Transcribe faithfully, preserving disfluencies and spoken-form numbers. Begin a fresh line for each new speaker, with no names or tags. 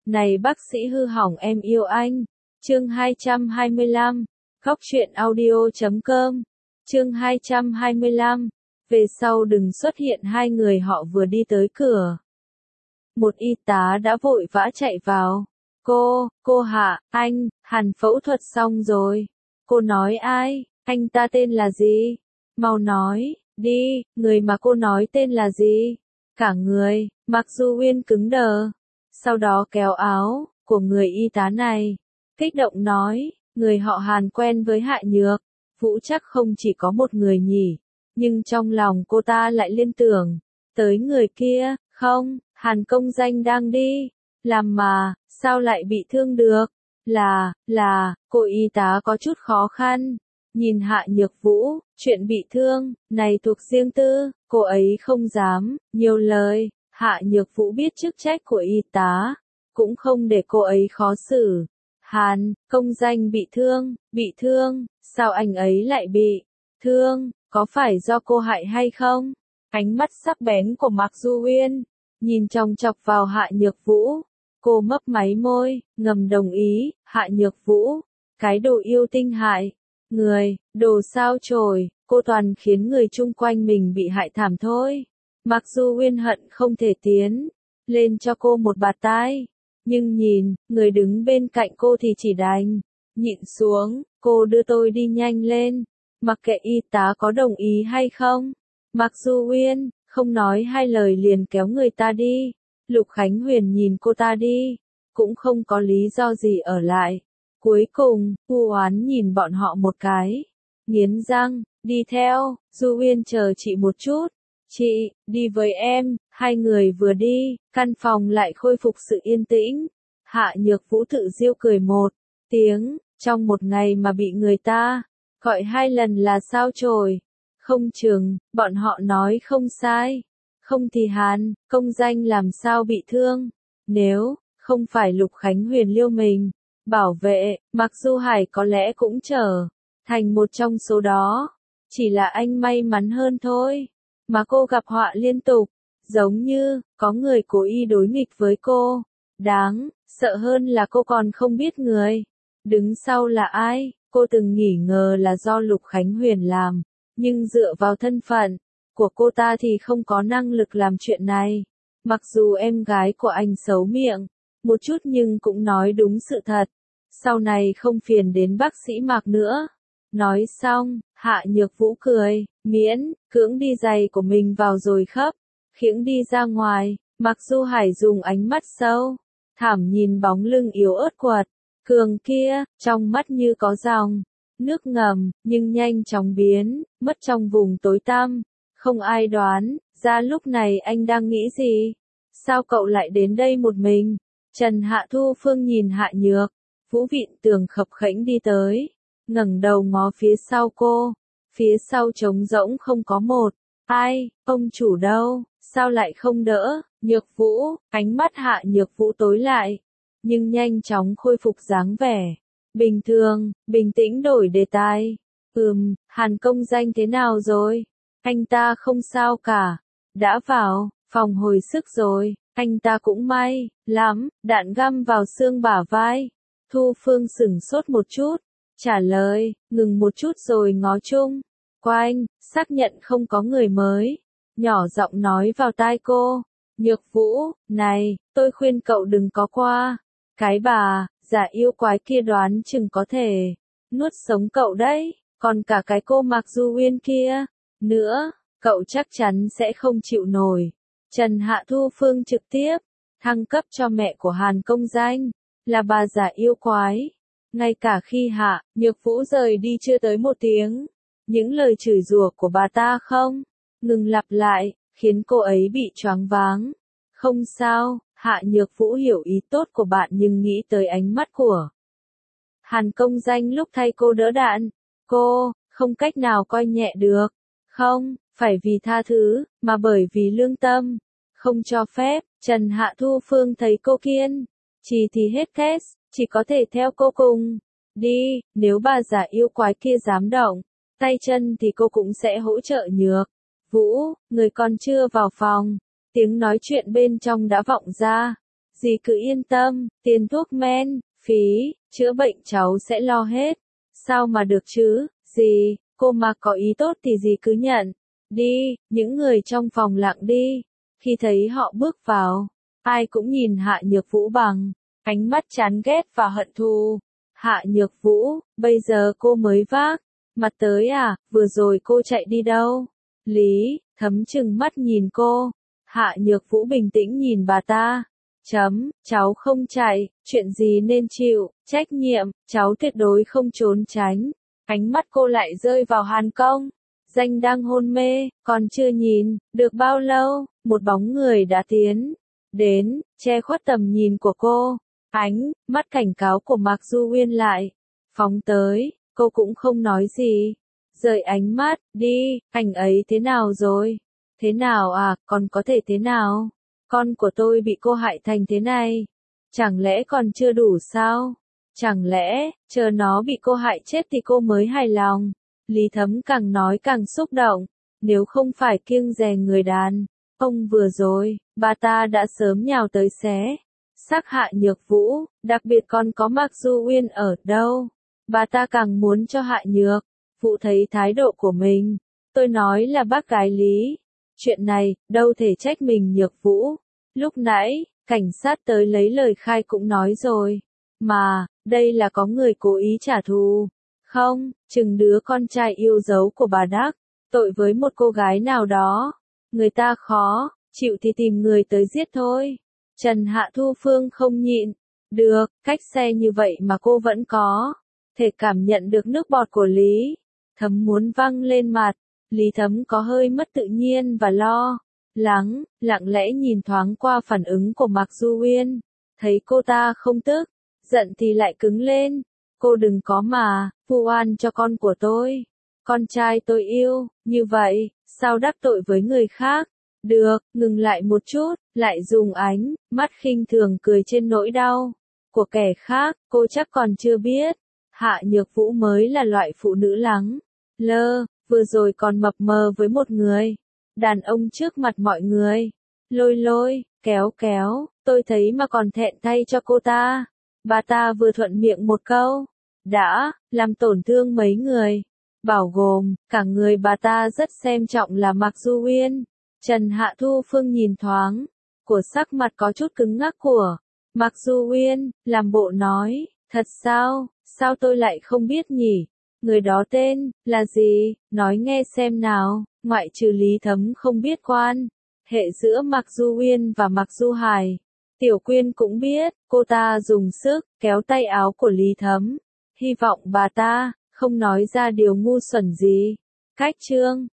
Này bác sĩ hư hỏng em yêu anh. Chương hai trăm hai mươi lăm. Góc truyện audio chấm com. Chương hai trăm hai mươi lăm. Về sau đừng xuất hiện hai người họ vừa đi tới cửa. Một y tá đã vội vã chạy vào. Cô, cô Hạ, anh, Hàn phẫu thuật xong rồi. Cô nói ai, anh ta tên là gì? Mau nói, đi, người mà cô nói tên là gì? Cả người, Mạc Du Uyên cứng đờ. Sau đó kéo áo của người y tá này. Kích động nói, người họ Hàn quen với Hạ Nhược. Vũ chắc không chỉ có một người nhỉ. Nhưng trong lòng cô ta lại liên tưởng tới người kia. Không, Hàn công danh đang đi. Làm mà, sao lại bị thương được? Là, là, cô y tá có chút khó khăn. Nhìn Hạ Nhược Vũ, chuyện bị thương, này thuộc riêng tư, cô ấy không dám, nhiều lời. Hạ Nhược Vũ biết chức trách của y tá, cũng không để cô ấy khó xử. Hàn, công danh bị thương, bị thương, sao anh ấy lại bị thương, có phải do cô hại hay không? Ánh mắt sắc bén của Mạc Du Uyên, nhìn chòng chọc vào Hạ Nhược Vũ. Cô mấp máy môi, ngầm đồng ý, Hạ Nhược Vũ, cái đồ yêu tinh hại, người, đồ sao chổi, cô toàn khiến người chung quanh mình bị hại thảm thôi. Mạc Du Uyên hận không thể tiến lên cho cô một bạt tai, nhưng nhìn, người đứng bên cạnh cô thì chỉ đành nhịn xuống, cô đưa tôi đi nhanh lên, mặc kệ y tá có đồng ý hay không. Mạc Du Uyên, không nói hai lời liền kéo người ta đi. Lục Khánh Huyền nhìn cô ta đi, cũng không có lý do gì ở lại. Cuối cùng, u oán nhìn bọn họ một cái, nghiến răng, đi theo. Du Uyên chờ chị một chút. Chị, đi với em. Hai người vừa đi, căn phòng lại khôi phục sự yên tĩnh. Hạ Nhược Vũ tự giễu cười một tiếng, trong một ngày mà bị người ta gọi hai lần là sao chổi. Không chừng, bọn họ nói không sai. Không thì Hàn, công danh làm sao bị thương? Nếu không phải Lục Khánh Huyền liêu mình bảo vệ, Mạc Du Hải có lẽ cũng trở thành một trong số đó. Chỉ là anh may mắn hơn thôi. Mà cô gặp họa liên tục, giống như có người cố ý đối nghịch với cô. Đáng sợ hơn là cô còn không biết người đứng sau là ai. Cô từng nghi ngờ là do Lục Khánh Huyền làm, nhưng dựa vào thân phận của cô ta thì không có năng lực làm chuyện này. Mặc dù em gái của anh xấu miệng một chút nhưng cũng nói đúng sự thật. Sau này không phiền đến bác sĩ Mạc nữa. Nói xong, Hạ Nhược Vũ cười, miễn cưỡng đi giày của mình vào rồi khấp khiễng đi ra ngoài. Mạc Du Hải dùng ánh mắt sâu thẳm nhìn bóng lưng yếu ớt quật cường kia, trong mắt như có dòng nước ngầm, nhưng nhanh chóng biến mất trong vùng tối tăm. Không ai đoán ra lúc này anh đang nghĩ gì. Sao cậu lại đến đây một mình? Trần Hạ Thu Phương nhìn Hạ Nhược Vũ vịn tường khập khẽnh đi tới, ngẩng đầu ngó phía sau cô. Phía sau trống rỗng không có một ai. Ông chủ đâu? Sao lại không đỡ? Nhược Vũ, ánh mắt Hạ Nhược Vũ tối lại, nhưng nhanh chóng khôi phục dáng vẻ bình thường, bình tĩnh đổi đề tài. Ừm, Hàn công danh thế nào rồi? Anh ta không sao cả. Đã vào phòng hồi sức rồi. Anh ta cũng may lắm, đạn găm vào xương bả vai. Thu Phương sửng sốt một chút, trả lời, ngừng một chút rồi ngó chung quanh, xác nhận không có người mới. Nhỏ giọng nói vào tai cô, Nhược Vũ, này, tôi khuyên cậu đừng có qua. Cái bà giả yêu quái kia đoán chừng có thể nuốt sống cậu đấy. Còn cả cái cô Mạc Du Uyên kia nữa, cậu chắc chắn sẽ không chịu nổi. Trần Hạ Thu Phương trực tiếp thăng cấp cho mẹ của Hàn công danh là bà giả yêu quái. Ngay cả khi Hạ Nhược Vũ rời đi chưa tới một tiếng, những lời chửi rủa của bà ta không ngừng lặp lại, khiến cô ấy bị choáng váng. Không sao, Hạ Nhược Vũ hiểu ý tốt của bạn nhưng nghĩ tới ánh mắt của Hàn công danh lúc thay cô đỡ đạn. Cô không cách nào coi nhẹ được. Không phải vì tha thứ, mà bởi vì lương tâm không cho phép. Trần Hạ Thu Phương thấy cô kiên trì thì hết case, chỉ có thể theo cô cùng đi. Nếu bà giả yêu quái kia dám động tay chân thì cô cũng sẽ hỗ trợ Nhược Vũ. Người còn chưa vào phòng, tiếng nói chuyện bên trong đã vọng ra. dì cứ yên tâm, tiền thuốc men, phí, chữa bệnh cháu sẽ lo hết. Sao mà được chứ, dì, cô mà có ý tốt thì dì cứ nhận. Đi, những người trong phòng lặng đi. Khi thấy họ bước vào, ai cũng nhìn Hạ Nhược Vũ bằng ánh mắt chán ghét và hận thù. Hạ Nhược Vũ, bây giờ cô mới vác mặt tới à, vừa rồi cô chạy đi đâu? Lý Thấm trừng mắt nhìn cô. Hạ Nhược Vũ bình tĩnh nhìn bà ta. Chấm, cháu không chạy, chuyện gì nên chịu, trách nhiệm, cháu tuyệt đối không trốn tránh. Ánh mắt cô lại rơi vào Hàn Công. Danh đang hôn mê, còn chưa nhìn được bao lâu, một bóng người đã tiến đến, che khuất tầm nhìn của cô. Ánh mắt cảnh cáo của Mạc Du Uyên lại phóng tới, cô cũng không nói gì. Rời ánh mắt, đi, anh ấy thế nào rồi? Thế nào à, còn có thể thế nào? Con của tôi bị cô hại thành thế này. Chẳng lẽ còn chưa đủ sao? Chẳng lẽ, chờ nó bị cô hại chết thì cô mới hài lòng? Lý Thấm càng nói càng xúc động. Nếu không phải kiêng dè người đàn ông vừa rồi, bà ta đã sớm nhào tới xé xác Hạ Nhược Vũ, đặc biệt còn có Mạc Du Uyên ở đâu. Bà ta càng muốn cho Hạ Nhược Vũ thấy thái độ của mình. Tôi nói là bác gái Lý. Chuyện này, đâu thể trách mình Nhược Vũ. Lúc nãy, cảnh sát tới lấy lời khai cũng nói rồi. Mà, đây là có người cố ý trả thù. Không, chừng đứa con trai yêu dấu của bà Đắc, tội với một cô gái nào đó. Người ta khó, chịu thì tìm người tới giết thôi. Trần Hạ Thu Phương không nhịn. Được, cách xe như vậy mà cô vẫn có thể cảm nhận được nước bọt của Lý Thấm muốn văng lên mặt. Lý Thấm có hơi mất tự nhiên và lo lắng, lặng lẽ nhìn thoáng qua phản ứng của Mạc Du Uyên. Thấy cô ta không tức, giận thì lại cứng lên. Cô đừng có mà, vu oan cho con của tôi. Con trai tôi yêu, như vậy, sao đắc tội với người khác? Được, ngừng lại một chút, lại dùng ánh mắt khinh thường cười trên nỗi đau của kẻ khác, cô chắc còn chưa biết. Hạ Nhược Vũ mới là loại phụ nữ lắng lơ, vừa rồi còn mập mờ với một người đàn ông trước mặt mọi người. Lôi lôi, kéo kéo, tôi thấy mà còn thẹn thay cho cô ta. Bà ta vừa thuận miệng một câu, đã làm tổn thương mấy người, bao gồm cả người bà ta rất xem trọng là Mạc Du Uyên. Trần Hạ Thu Phương nhìn thoáng của sắc mặt có chút cứng ngắc của Mạc Du Uyên, làm bộ nói, thật sao, sao tôi lại không biết nhỉ? Người đó tên là gì? Nói nghe xem nào. Ngoại trừ Lý Thấm không biết quan hệ giữa Mạc Du Uyên và Mạc Du Hải, Tiểu Quyên cũng biết. Cô ta dùng sức kéo tay áo của Lý Thấm, hy vọng bà ta không nói ra điều ngu xuẩn gì. Cách chương